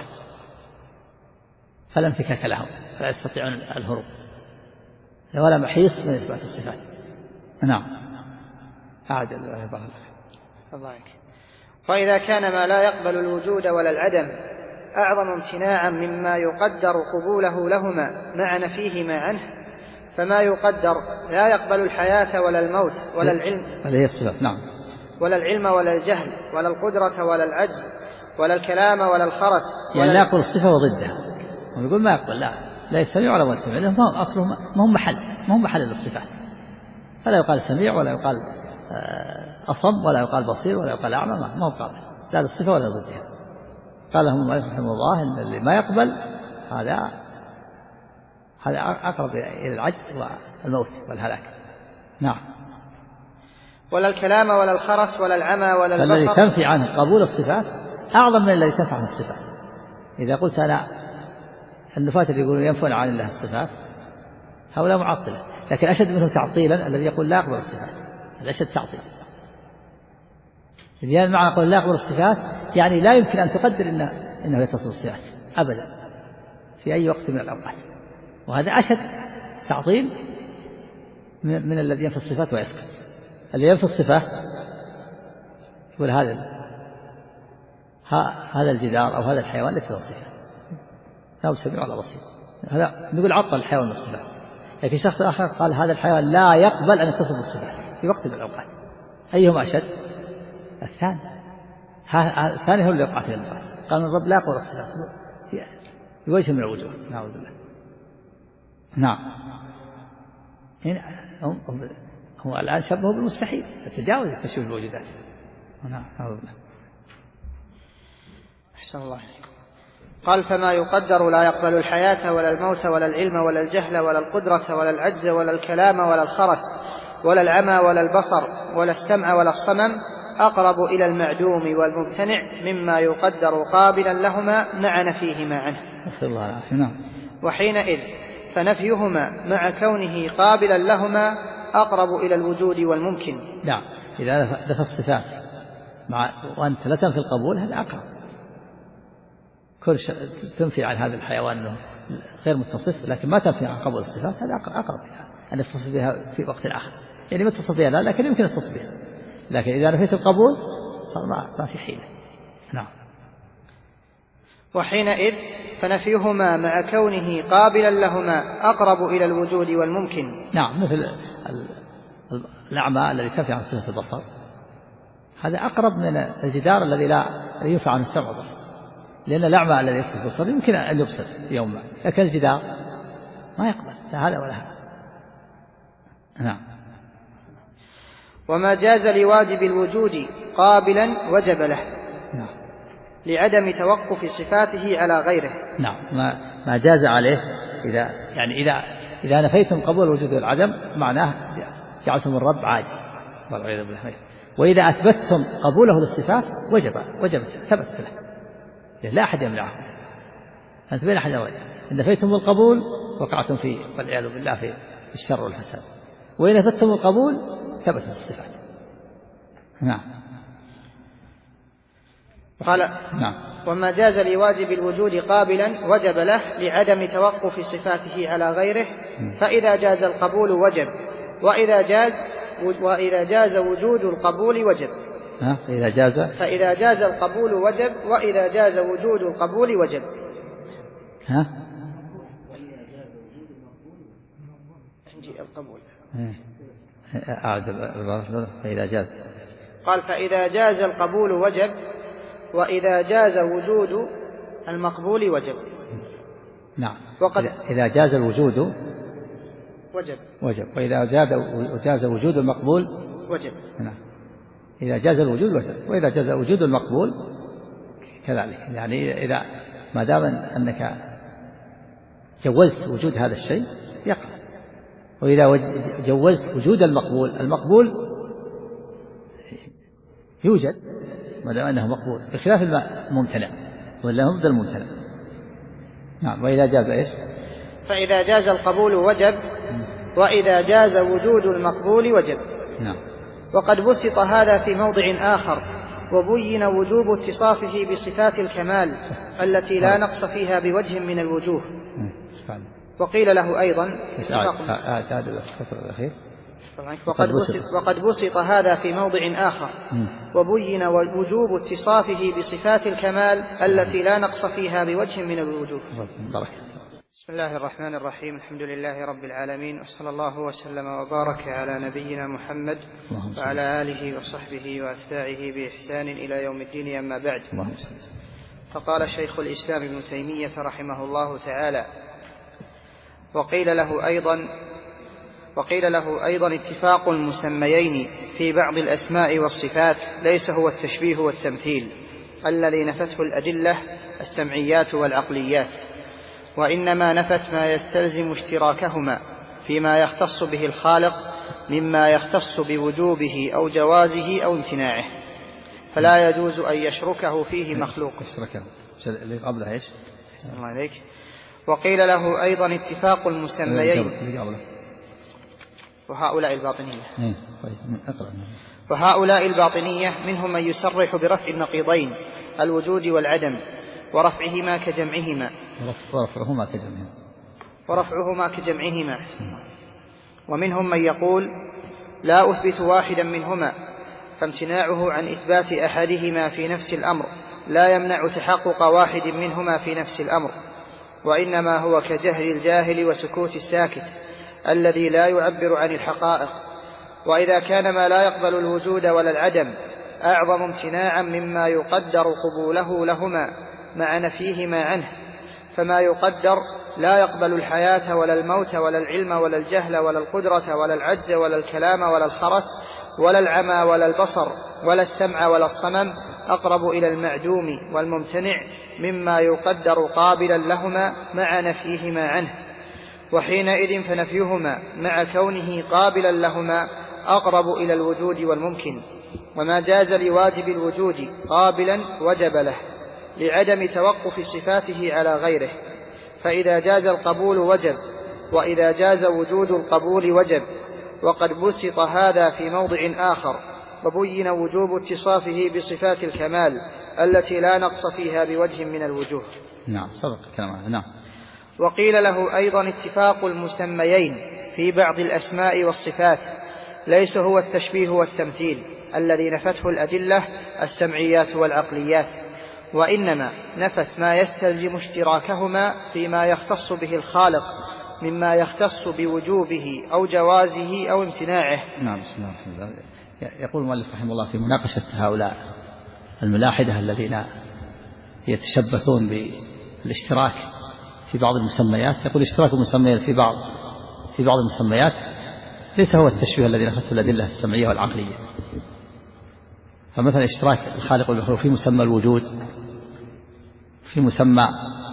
S2: فلا انفكاك لهم، فلا يستطيعون الهروب ولا محيص من إثبات الصفات. نعم. أعد الله يبارك
S1: الله عنك. وإذا كان ما لا يقبل الوجود ولا العدم أعظم امتناعا مما يقدر قبوله لهما مع نفيهما عنه، فما يقدر لا يقبل الحياة ولا الموت ولا العلم
S2: نعم.
S1: ولا العلم ولا الجهل ولا القدرة ولا العجز ولا الكلام ولا الخرس
S2: يعني لا يقبل الصفة وضدها، ويقول ما يقبل لا يستمع ولا يسمع، لأنهم أصلهم ما هم محل للصفات، فلا يقال سميع ولا يقال أصم ولا يقال بصير ولا يقال أعمى، ما هو قابل لا للصفة ولا ضدها. قال لهم المؤلف رحمه الله إن اللي ما يقبل هذا أقرب إلى العجز والموت والهلاك. نعم.
S1: ولا الكلام ولا الخرس ولا العمى ولا البصر،
S2: فالذي تنفي عنه قبول الصفات أعظم من الذي تنفع عنه الصفات. إذا قلت أنا النفاة اللي يقولون ينفون عن الله الصفات هؤلاء معطلة، لكن أشد منهم تعطيلا الذي يقول لا يقبل الصفات، هذا أشد تعطيل. يعني معنى قول لا يقبل الصفات يعني لا يمكن أن تقدر إنه يتصل الصفات أبدا في أي وقت من الأوقات، وهذا أشد تعطيل من الذي ينفي الصفات ويسكت. اللي ينفي الصفة يقول هذا الجدار أو هذا الحيوان ليس له صفة، لا سميع ولا بصير، هذا نقول عطل الحيوان من الصفات. لكن شخص آخر قال هذا الحيوان لا يقبل أن يتصل بالصفات في وقت من الأوقات، أيهما أشد؟ الثاني هو اللي يقع في النفاق. قال الرب لا يقبل الصفات بوجه من الوجوه، نعوذ بالله. نعم. هو الآن شبهه بالمستحيل، فتجاوز تشبيه الوجودات. نعم. نعوذ بالله.
S1: أحسن الله عليكم. قال فما يقدر لا يقبل الحياة ولا الموت ولا العلم ولا الجهل ولا القدرة ولا العجز ولا الكلام ولا الخرس ولا العمى ولا البصر ولا السمع ولا الصمم، أقرب إلى المعدوم والممتنع مما يقدر قابلا لهما مع نفيهما عنه.
S2: نسأل الله العافية. نعم.
S1: وحينئذ فنفيهما مع كونه قابلا لهما أقرب إلى الوجود والممكن.
S2: نعم، إذا نفى الصفات وأنت لا تنفي القبول هذا أقرب. كل تنفي عن هذا الحيوان أنه غير متصف لكن ما تنفي عن قبول الصفات هذا أقرب أن يتصف بها في وقت آخر، يعني ما تتصف بها لا لكن يمكن التصف بها، لكن إذا نفيت القبول صار ما في حيلة. نعم.
S1: وحينئذ فنفيهما مع كونه قابلا لهما أقرب إلى الوجود والممكن.
S2: نعم، مثل الأعمى الذي تنفي عن صفة البصر هذا أقرب من الجدار الذي لا ينفع عن السمع والبصر، لأن الأعمى الذي يكتب البصر يمكن أن يبصر يوما لكن الجدار ما يقبل لا هذا ولا هذا. نعم.
S1: وما جاز لواجب الوجود قابلا وجب له.
S2: نعم.
S1: لعدم توقف صفاته على غيره.
S2: نعم، ما جاز عليه إذا نفيتم قبول الوجود والعدم معناه جعلتم الرب عاجز والعياذ بالله، وإذا أثبتتم قبوله للصفات وجبت ثبتت له لا أحد يمنعه. أنت بين أحد أولاد إن نفيتم القبول وقعتم فيه والعياذ بالله في الشر والفساد، وإن أثبتتم القبول ثبتت الصفات. نعم.
S1: قال
S2: نعم.
S1: وما جاز لواجب الوجود قابلا وجب له لعدم توقف صفاته على غيره، فإذا جاز القبول وجب، وإذا جاز وجود القبول وجب. فإذا جاز القبول وجب، وإذا جاز وجود القبول وجب. عندي القبول.
S2: فإذا جاز.
S1: قال فإذا جاز القبول وجب، وإذا جاز وجود المقبول وجب.
S2: نعم. إذا جاز الوجود وجب، وإذا جاز وجود المقبول
S1: وجب.
S2: نعم. إذا جاز الوجود وجب، وإذا جاز وجود المقبول كذلك، يعني إذا ما دام أنك جوزت وجود هذا الشيء يقع، وإذا جوزت وجود المقبول يوجد ما دام أنه مقبول، بخلاف الممتنع ولا ضد الممتنع. نعم. وإذا جاز إيش؟
S1: فإذا جاز القبول وجب، وإذا جاز وجود المقبول وجب.
S2: نعم.
S1: وقد بسط هذا في موضع آخر وبين وجوب اتصافه بصفات الكمال التي لا نقص فيها بوجه من الوجوه. وقيل له أيضا وقد بسط هذا في موضع آخر وبين وجوب اتصافه بصفات الكمال التي لا نقص فيها بوجه من الوجوه. بسم الله الرحمن الرحيم. الحمد لله رب العالمين، وصلى الله وسلم وبارك على نبينا محمد وعلى آله وصحبه وأتباعه بإحسان إلى يوم الدين، أما بعد. فقال شيخ الإسلام ابن تيمية رحمه الله تعالى: وقيل له أيضا اتفاق المسميين في بعض الأسماء والصفات ليس هو التشبيه والتمثيل الذي نفته الأدلة السمعيات والعقليات، وإنما نفت ما يستلزم اشتراكهما فيما يختص به الخالق مما يختص بوجوبه أو جوازه أو امتناعه، فلا يجوز أن يشركه فيه مخلوق.
S2: قبلها إيش؟
S1: الله عليك. وقيل له أيضا اتفاق المسميين وهؤلاء الباطنية منهم من يصرح برفع النقيضين الوجود والعدم ورفعهما كجمعهما، ومنهم من يقول لا أثبت واحدا منهما، فامتناعه عن إثبات أحدهما في نفس الأمر لا يمنع تحقق واحد منهما في نفس الأمر، وإنما هو كجهل الجاهل وسكوت الساكت الذي لا يعبر عن الحقائق. وإذا كان ما لا يقبل الوجود ولا العدم أعظم امتناعا مما يقدر قبوله لهما مع نفيهما عنه، فما يقدر لا يقبل الحياة ولا الموت ولا العلم ولا الجهل ولا القدرة ولا العجز ولا الكلام ولا الخرس ولا العمى ولا البصر ولا السمع ولا الصمم أقرب إلى المعدوم والممتنع مما يقدر قابلا لهما مع نفيهما عنه، وحينئذ فنفيهما مع كونه قابلا لهما أقرب إلى الوجود والممكن. وما جاز لواجب الوجود قابلا وجب له لعدم توقف صفاته على غيره، فإذا جاز القبول وجب، وإذا جاز وجود القبول وجب، وقد بسط هذا في موضع آخر وبين وجوب اتصافه بصفات الكمال التي لا نقص فيها بوجه من الوجوه.
S2: نعم سبق كلام. نعم.
S1: وقيل له أيضا اتفاق المسميين في بعض الأسماء والصفات ليس هو التشبيه والتمثيل الذي نفته الأدلة السمعيات والعقليات، وإنما نفت ما يستلزم اشتراكهما فيما يختص به الخالق مما يختص بوجوبه أو جوازه أو امتناعه.
S2: نعم. بسم الله الرحمن الرحيم. يقول المؤلف رحمه الله في مناقشة هؤلاء الملاحدة الذين يتشبثون بالاشتراك في بعض المسميات، يقول اشتراك المسميات في بعض المسميات ليس هو التشبيه الذي نفته الأدلة السمعية والعقلية. فمثلا اشتراك الخالق والمخلوق في مسمى الوجود، في مسمى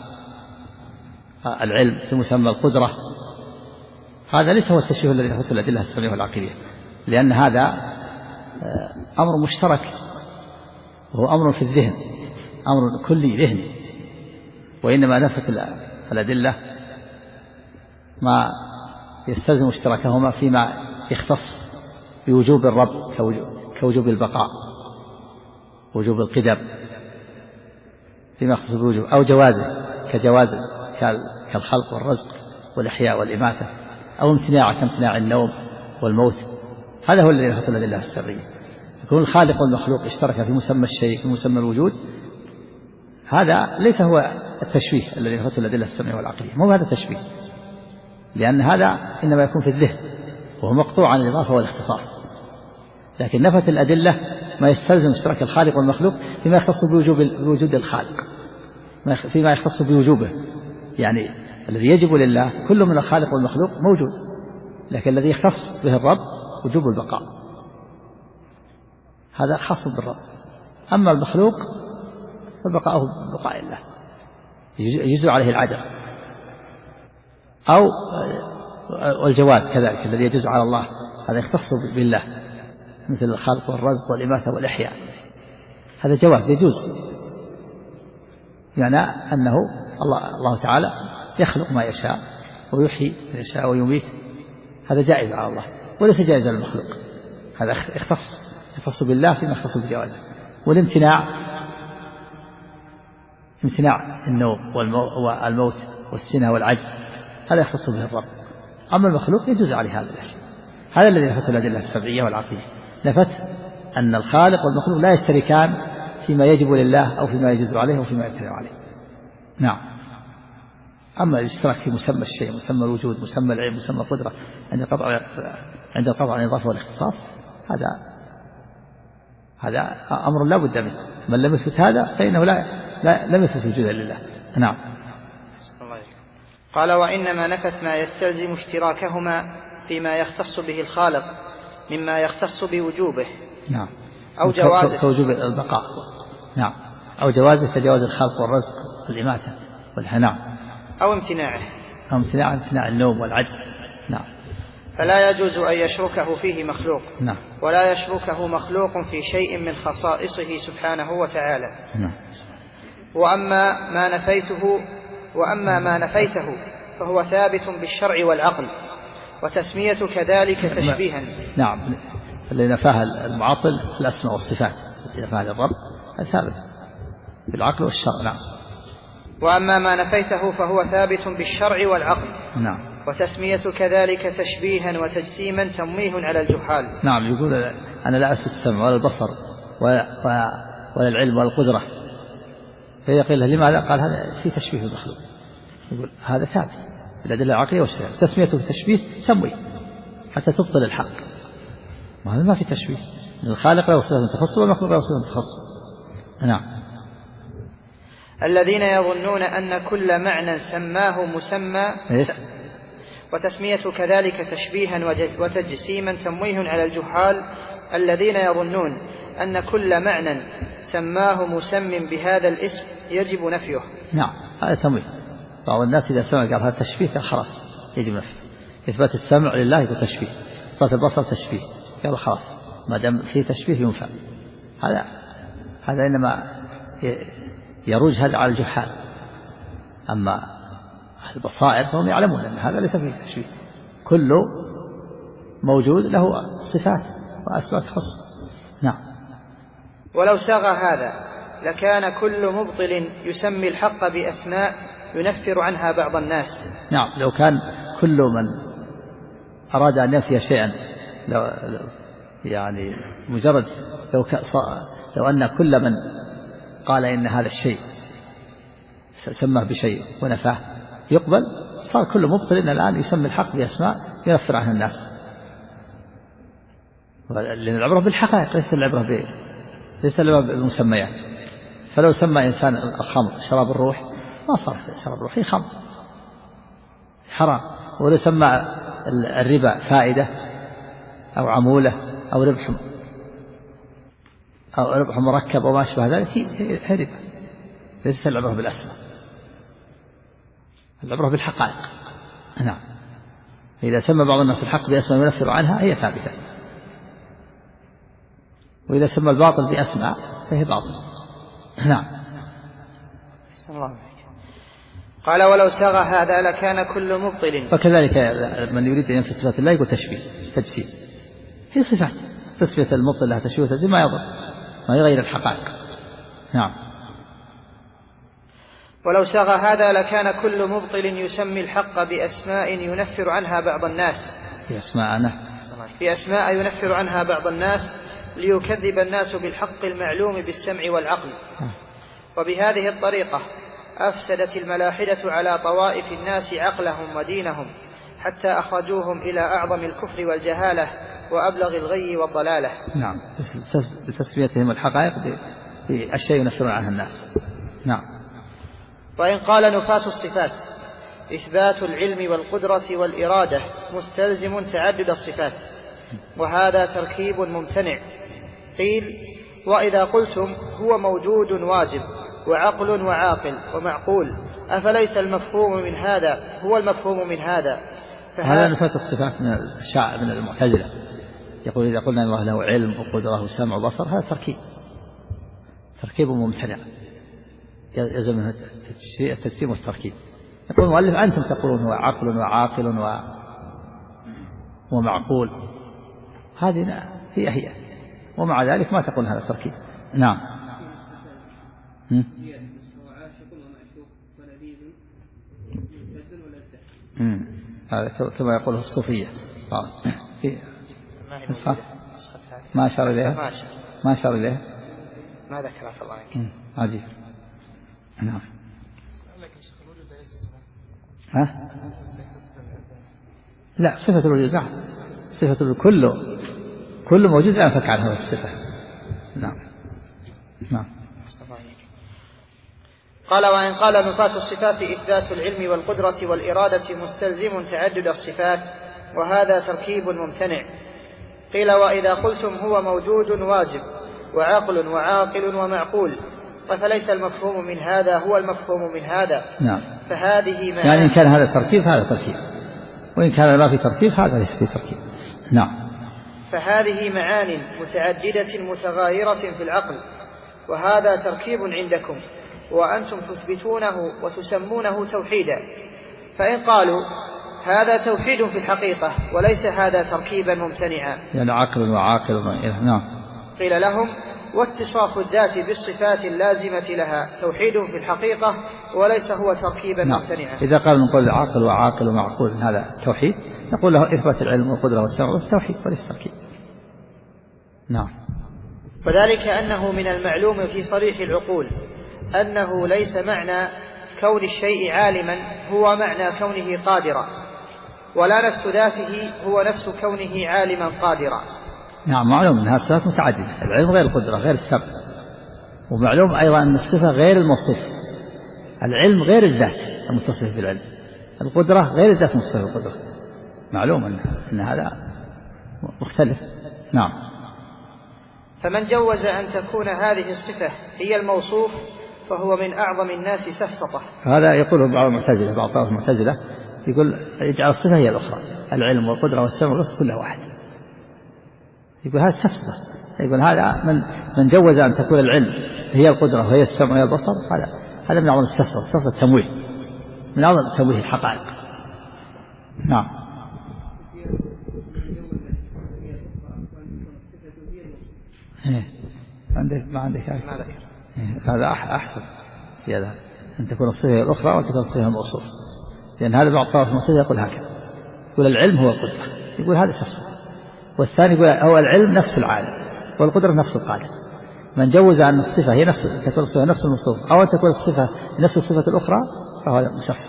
S2: العلم، في مسمى القدرة، هذا ليس هو التشبيه الذي نفته الأدلة السمعية والعقلية، لأن هذا أمر مشترك وهو أمر في الذهن، أمر كلي ذهني. وإنما نفت الأدلة ما يستلزم اشتراكهما فيما يختص بوجوب الرب كوجوب البقاء، وجوب القدم فيما يختص بوجوب، أو جوازه كجواز كالخلق والرزق والإحياء والإماتة، أو امتناع كامتناع النوم والموت. هذا هو الذي نفت الأدلة السرية. يكون الخالق والمخلوق اشترك في مسمى الشيء في مسمى الوجود، هذا ليس هو التشبيه الذي نفته الأدلة السمعية والعقلية، مو هذا التشبيه، لأن هذا إنما يكون في الذهن وهو مقطوع عن الإضافة والاختصاص. لكن نفت الأدلة ما يستلزم اشتراك الخالق والمخلوق فيما يختص بوجود الخالق، فيما يختص بوجوبه، يعني الذي يجب لله كل من الخالق والمخلوق موجود، لكن الذي يختص به الرب وجوب البقاء، هذا خاص بالرب. أما المخلوق فبقاؤه بقاء الله يجوز عليه العدم، أو والجواز كذلك الذي يجوز على الله، هذا يختص بالله مثل الخلق والرزق والإماتة والإحياء، هذا جواز يجوز، يعني أنه الله تعالى يخلق ما يشاء ويحيي ما يشاء ويميت، هذا جائز على الله وليس جائز على المخلوق، هذا يختص بالله فيما يختص بجوازه. والامتناع امتناع النوم والموت والسنة والعجز، هذا يختص به الرب. أما المخلوق يجوز عليه هذا الأشياء. هذا الذي نفت الأدلة السمعية والعقلية، نفت أن الخالق والمخلوق لا يشتركان فيما يجب لله أو فيما يجوز عليه أو فيما يمتنع عليه. نعم. أما الاشتراك في مسمى الشيء، مسمى الوجود، مسمى العلم، مسمى القدرة، عند القطع عن الإضافة والاختصاص، هذا أمر لا بد منه. من لم يثبت هذا فإنه لم يثبت وجودا لله. نعم.
S1: قال وإنما نفت ما يستلزم اشتراكهما فيما يختص به الخالق مما يختص بوجوبه.
S2: نعم.
S1: أو جوازه
S2: كوجوب البقاء. نعم. أو جوازه كجواز الخلق والرزق والإماتة والهناء.
S1: أو امتناعه.
S2: أو امتناع النوم والعجز. نعم.
S1: فلا يجوز أن يشركه فيه مخلوق.
S2: نعم.
S1: ولا يشركه مخلوق في شيء من خصائصه سبحانه وتعالى.
S2: نعم.
S1: وأما ما نفيته فهو ثابت بالشرع والعقل، وتسمية كذلك تشبيها.
S2: نعم. اللي نفاها المعاطل الأسماء والصفات، اللي نفاها للرب ثابت بالعقل والشرع. نعم.
S1: وأما ما نفيته فهو ثابت بالشرع والعقل.
S2: نعم.
S1: وتسمية كذلك تشبيها وتجسيما تمويه على الجحال.
S2: نعم. يقول أنا لا أثبت السمع ولا البصر ولا العلم ولا القدرة، فيقول له لماذا؟ قال هذا في تشبيه المخلوق. يقول هذا ثابت بالأدلة العقلية والشرع، تسميته تشبيه تمويه حتى تبطل الحق، وهذا ما في تشبيه. الخالق له صفة تخص والمخلوق له صفة تخص. نعم.
S1: الذين يظنون أن كل معنى سماه مسمى وتسمية كذلك تشبيها وتجسيما تمويه على الجحال. الذين يظنون أن كل معنى سماه مسم بهذا الاسم يجب نفيه.
S2: نعم. هذا تمويه. بعض الناس إذا سمع قال هذا تشبيه قال خلاص يجب نفيه. إثبات السمع لله يقول تشبيه، إثبات البصر تشبيه، قال خلاص ما دام فيه تشبيه ينفع. هذا إنما يروج هذا على الجحال. أما البصائر فهم يعلمون أن هذا ليس فيه تشبيه. كل موجود له صفات وأسماء تخص. نعم.
S1: ولو ساغ هذا لكان كل مبطل يسمي الحق بأسماء ينفر عنها بعض الناس.
S2: نعم، لو كان كل من أراد أن ينفي شيئا يعني مجرد لو أن كل من قال إن هذا الشيء سماه بشيء ونفاه يقبل، صار كل مبطل الآن يسمي الحق بأسماء ينفر عنها الناس، لأن العبرة بالحقائق ليس العبرة بالمسميات. فلو سمى إنسان الخمر شراب الروح ما صار شراب الروح، هي خمر حرام. ولو سمى الربا فائدة أو عمولة أو ربح مركب وما أشبه ذلك هي ربا. ليست العبرة بالأسماء، العبرة بالحقائق. نعم. إذا سمى بعض الناس الحق بأسماء ينفر عنها هي ثابتة، وإذا سمى الباطل بأسماء فهي باطل. نعم.
S1: قال ولو ساغ هذا لكان كل مبطل.
S2: وكذلك من يريد أن ينفي صفات الله يقول تجسيم، هي صفات تسمية المبطل لها تشبيه وتجسيم ما يضر، ما يغير الحقائق. نعم.
S1: ولو ساغ هذا لكان كل مبطل يسمي الحق بأسماء ينفر عنها بعض الناس، بأسماء ينفر عنها بعض الناس ليكذب الناس بالحق المعلوم بالسمع والعقل. وبهذه الطريقة أفسدت الملاحدة على طوائف الناس عقلهم ودينهم حتى أخرجوهم إلى أعظم الكفر والجهالة وأبلغ الغي والضلالة.
S2: نعم، بتسميتهم الحقائق بالشيء ينفرون عنها الناس. نعم.
S1: وإن قال نفاة الصفات إثبات العلم والقدرة والإرادة مستلزم تعدد الصفات، وهذا تركيب ممتنع. قيل وإذا قلتم هو موجود واجب وعقل وعاقل ومعقول أفليس المفهوم من هذا هو المفهوم من هذا؟
S2: هذا نفاة الصفات من المعتزلة. يقول إذا قلنا الله له علم وقدرة وسمع وبصر هذا تركيب ممتنع يلزم منه التجسيم والتركيب. يقول المؤلف أنتم تقولون هو عقل وعاقل ومعقول، هذه هي ومع ذلك ما تقول هذا التركيب. نعم. هذا كما يقوله الصوفية ما أشار إليها
S1: ما ذكرها في الله عنك.
S2: عجيب. نعم. لا، صفة الوجود نعم، صفة الوجود كل موجود لا ينفك عنها الصفة. نعم.
S1: قال وإن قال نفاة الصفات إثبات العلم والقدرة والإرادة مستلزم تعدد الصفات، وهذا تركيب ممتنع. قيل وإذا قلتم هو موجود واجب وعقل وعاقل ومعقول فليس المفهوم من هذا هو المفهوم من هذا.
S2: نعم.
S1: فهذه
S2: يعني إن كان هذا تركيب هذا تركيب، وإن كان ما في تركيب هذا ليس في تركيب. نعم.
S1: فهذه معان متعددة متغايرة في العقل، وهذا تركيب عندكم وأنتم تثبتونه وتسمونه توحيدا. فإن قالوا هذا توحيد في الحقيقة وليس هذا تركيبا ممتنعا،
S2: يعني عقل وعاقل. نعم.
S1: قيل لهم واتصاف الذات بالصفات اللازمة لها توحيد في الحقيقة وليس هو تركيبا ممتنعا.
S2: إذا قال نقول عقل وعاقل ومعقول هذا توحيد، نقول له إثبات العلم والقدرة والسمع والتوحيد وليس تركيب. نعم.
S1: وذلك أنه من المعلوم في صريح العقول أنه ليس معنى كون الشيء عالما هو معنى كونه قادرا، ولا نفس ذاته هو نفس كونه عالما قادرا.
S2: نعم، معلوم أنها صفات متعددة، العلم غير القدرة غير السمع، ومعلوم أيضا أن الصفة غير الموصوف، العلم غير الذات المتصف بالعلم، القدرة غير الذات المتصف بالقدرة، معلوم أن هذا مختلف. نعم.
S1: فمن جوز أن تكون هذه الصفة هي الموصوف فهو من أعظم الناس سفسطة.
S2: هذا يقوله بعض المعتزلة، بعض طرف المعتزلة يقول يجعل الصفة هي الأخرى، العلم والقدرة والسمع والبصر كلها واحد، يقول هذا سفسطة. يقول هذا من جوز أن تكون العلم هي القدرة وهي السمع وهي البصر، هذا من أعظم السفسطة، التمويه، من أعظم تمويه الحقائق. نعم. ما عندك هذا أحسن زيادة أن تكون الصفة الأخرى وتكون الصفة الموصوف، لأن هذا بعض طرف المعتزلة يقول هكذا، يقول العلم هو القدرة، يقول هذا تفسير. والثاني يقول هو العلم نفس العالم والقدرة نفس القادر. من جوز أن الصفة هي نفس تكون الصفة نفس الموصوف أو أن تكون الصفة نفس الصفة الأخرى فهو شخص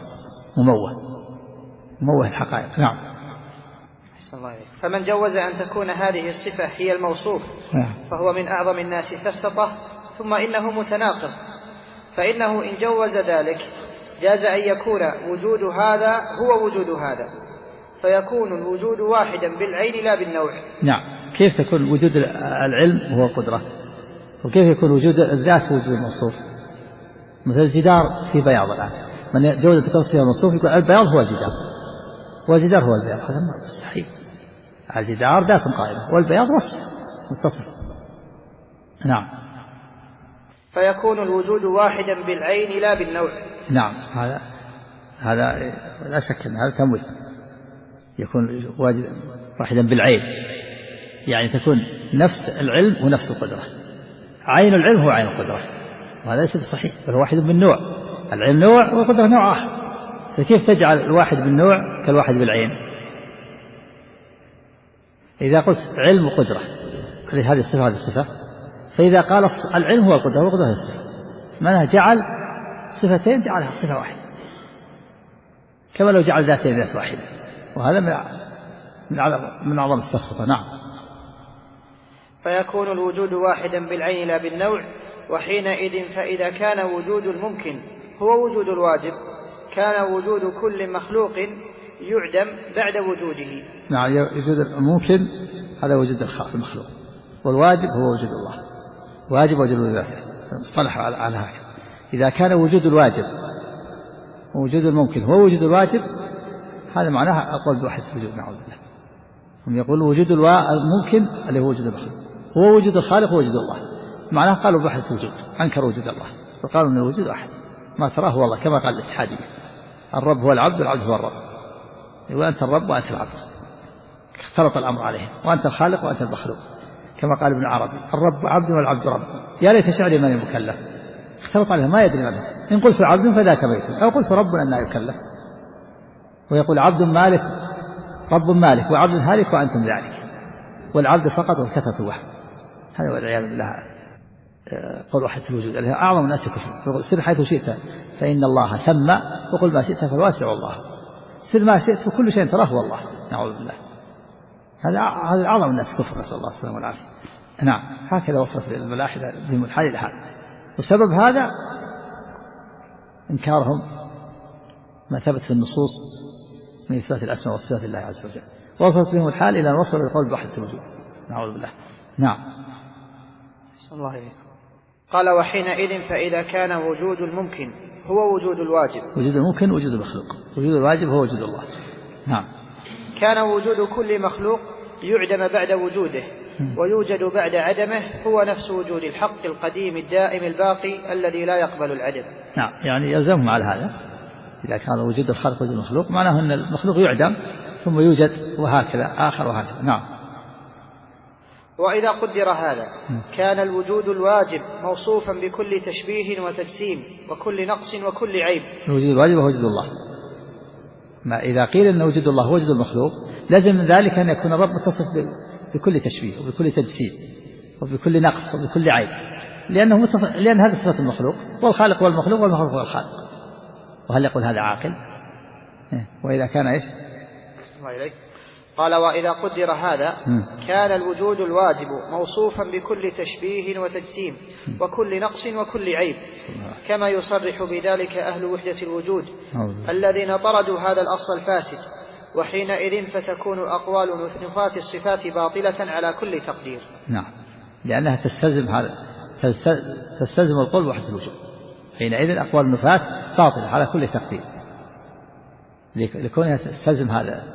S2: مموه الحقائق. نعم.
S1: فمن جوز أن تكون هذه الصفة هي الموصوف فهو من أعظم الناس سفسطة، ثم إنه متناقض، فإنه إن جوز ذلك جاز أن يكون وجود هذا هو وجود هذا، فيكون الوجود واحدا بالعين لا بالنوع.
S2: نعم. كيف تكون وجود العلم هو القدرة، وكيف يكون وجود الذات هو وجود الموصوف؟ مثل الجدار في بياض الآن، من جوز تكون فيها الموصوف يقول البياض هو الجدار والجدار هو البياض، هذا مستحيل. الجدار ذات قائمة والبياض وصف متصل. نعم.
S1: فيكون الوجود واحدا بالعين لا بالنوع.
S2: نعم. هذا لا شك أن هذا تمويه، يكون واحدا بالعين، يعني تكون نفس العلم ونفس القدرة. عين العلم هو عين القدرة، وهذا ليس بصحيح، بل هو واحد من نوع. العلم نوع والقدرة نوع آخر، فكيف تجعل الواحد بالنوع كالواحد بالعين؟ إذا قلت علم وقدرة هذه الصفة هذه الصفة، فإذا قال العلم هو القدرة والقدرة هي الصفة، معناه جعل صفتين جعلها صفة واحدة، كما لو جعل ذاتين ذات واحدة، وهذا من أعظم السفسطة. نعم.
S1: فيكون الوجود واحدا بالعين لا بالنوع، وحينئذ فإذا كان وجود الممكن هو وجود الواجب كان وجود كل مخلوق يعدم بعد وجوده.
S2: نعم. وجود الممكن هذا وجود المخلوق، والواجب هو وجود الله، واجب وجود ذاته، اصطلح على هكذا. إذا كان وجود الواجب ووجود الممكن هو وجود الواجب، هذا معناها أقوال بوحدة الوجود. نعوذ بالله. هم يقولون وجود الممكن اللي هو وجود المخلوق هو وجود الخالق ووجود الله، معناه قالوا بوحدة الوجود، أنكروا وجود الله وقالوا أن الوجود واحد، ما تراه هو الله، كما قال الاتحادية الرب هو العبد والعبد هو الرب، يقول أنت الرب وأنت العبد، اختلط الأمر عليهم، وأنت الخالق وأنت المخلوق، كما قال ابن عربي الرب عبد والعبد رب، يا ليت شعري من المكلف، اختلط عليهم ما يدري ماذا، إن قلت عبد فذاك بيت، أو قلت رب أن لا يكلف. ويقول عبد مالك رب مالك وعبد هالك وأنتم ذلك، والعبد فقط والكثرة وحد. هذا والعياذ بالله قول وحدة الوجود، أعظم الناس كفر. سر حيث شئت فإن الله ثم، وقل ما شئت فالواسع الله، سر ما شئت فكل شيء تراه هو الله. نعوذ بالله. هذا أعظم الناس كفر، نسأل الله السلامة والعافية. نعم. هكذا وصفت الملاحدة بهم الحال إلى حال، وسبب هذا إنكارهم ما ثبت في النصوص من إثبات الأسماء والصفات لله عز وجل، وصلت بهم الحال إلى أن وصلوا للقول بوحدة الوجود. نعوذ بالله. نعم.
S1: صلى الله عليه. قال وحينئذ فإذا كان وجود الممكن هو وجود الواجب،
S2: وجود الممكن وجود المخلوق، وجود الواجب هو وجود الله. نعم.
S1: كان وجود كل مخلوق يعدم بعد وجوده ويوجد بعد عدمه هو نفس وجود الحق القديم الدائم الباقي الذي لا يقبل العدم.
S2: نعم. يعني يلزمهم على هذا، إذا كان وجود الخالق وجود المخلوق معناه أن المخلوق يعدم ثم يوجد وهكذا آخر وهكذا. نعم.
S1: وإذا قدر هذا كان الوجود الواجب موصوفا بكل تشبيه وتجسيم وكل نقص وكل عيب.
S2: الوجود الواجب هو وجود الله. ما إذا قيل أن وجود الله هو وجود المخلوق لازم من ذلك أن يكون الرب متصف بكل تشبيه وبكل تجسيم وبكل نقص وبكل عيب، لأن هذا صفة المخلوق، والخالق هو المخلوق والمخلوق هو الخالق. وهل يقول هذا عاقل؟ وإذا كان إيش؟
S1: قال وإذا قدر هذا كان الوجود الواجب موصوفا بكل تشبيه وتجسيم وكل نقص وكل عيب، كما يصرح بذلك أهل وحدة الوجود الذين طردوا هذا الأصل الفاسد، وحينئذ فتكون أقوال نفاة الصفات باطلة على كل تقدير.
S2: نعم. لأنها تستلزم القول بوحدة الوجود، حينئذ أقوال النفاة باطلة على كل تقدير، لكونها تستلزم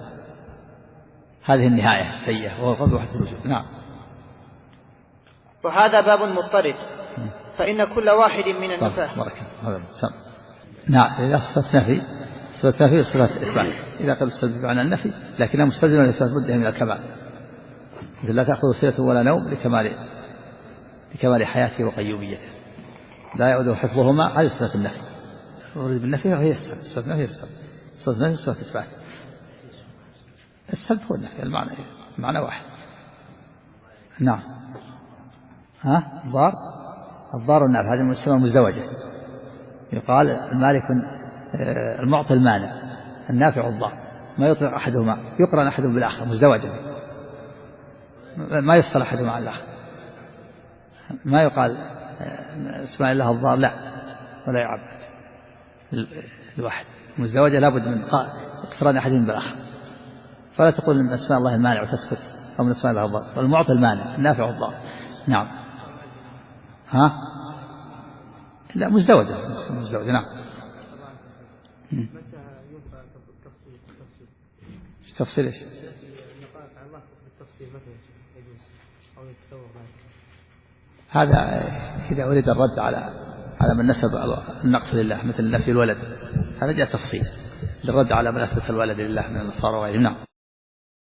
S2: هذه النهاية السيئة وهو القول بوحدة الوجود. نعم.
S1: وهذا باب مضطرد، فإن كل واحد من النفاة
S2: نعم. إذا صفت نفي صفات الإثبات، إذا قد استلزم عن النفي لكنها مستلزمة لإثبات مدة من الكمال، مثل لا تأخذ سنة ولا نوم لكمال حياته وقيوميته لا يؤذه حفظهما. هذه صفة النفي. أريد بالنفي وهي صفة النفي صفة النفي صفة إثبات. السلب هو النفي المعنى واحد. نعم. الضار والنافع هذه المسمى مزدوجة. يقال المالك المعطي المانع النافع الضار ما يطلق أحدهما يقرن أحدهم بالآخر مزدوجة ما يفصل أحدهما عن الآخر. ما يقال اسماء الله الضار لا ولا يعبد الواحد مزدوجة لابد من اقتران أحدهم بالآخر. فلا تقول من اسماء الله المانع وتسكت أو من اسماء الله الضار. والمعطي المانع النافع الضار. نعم. لا مزدوجة نعم. تفصيل ايش؟ هذا إذا أريد الرد على من نسب النقص لله مثل نفي الولد هذا جاء تفصيل للرد على من أثبت الولد لله من النصارى وغيرهم. نعم.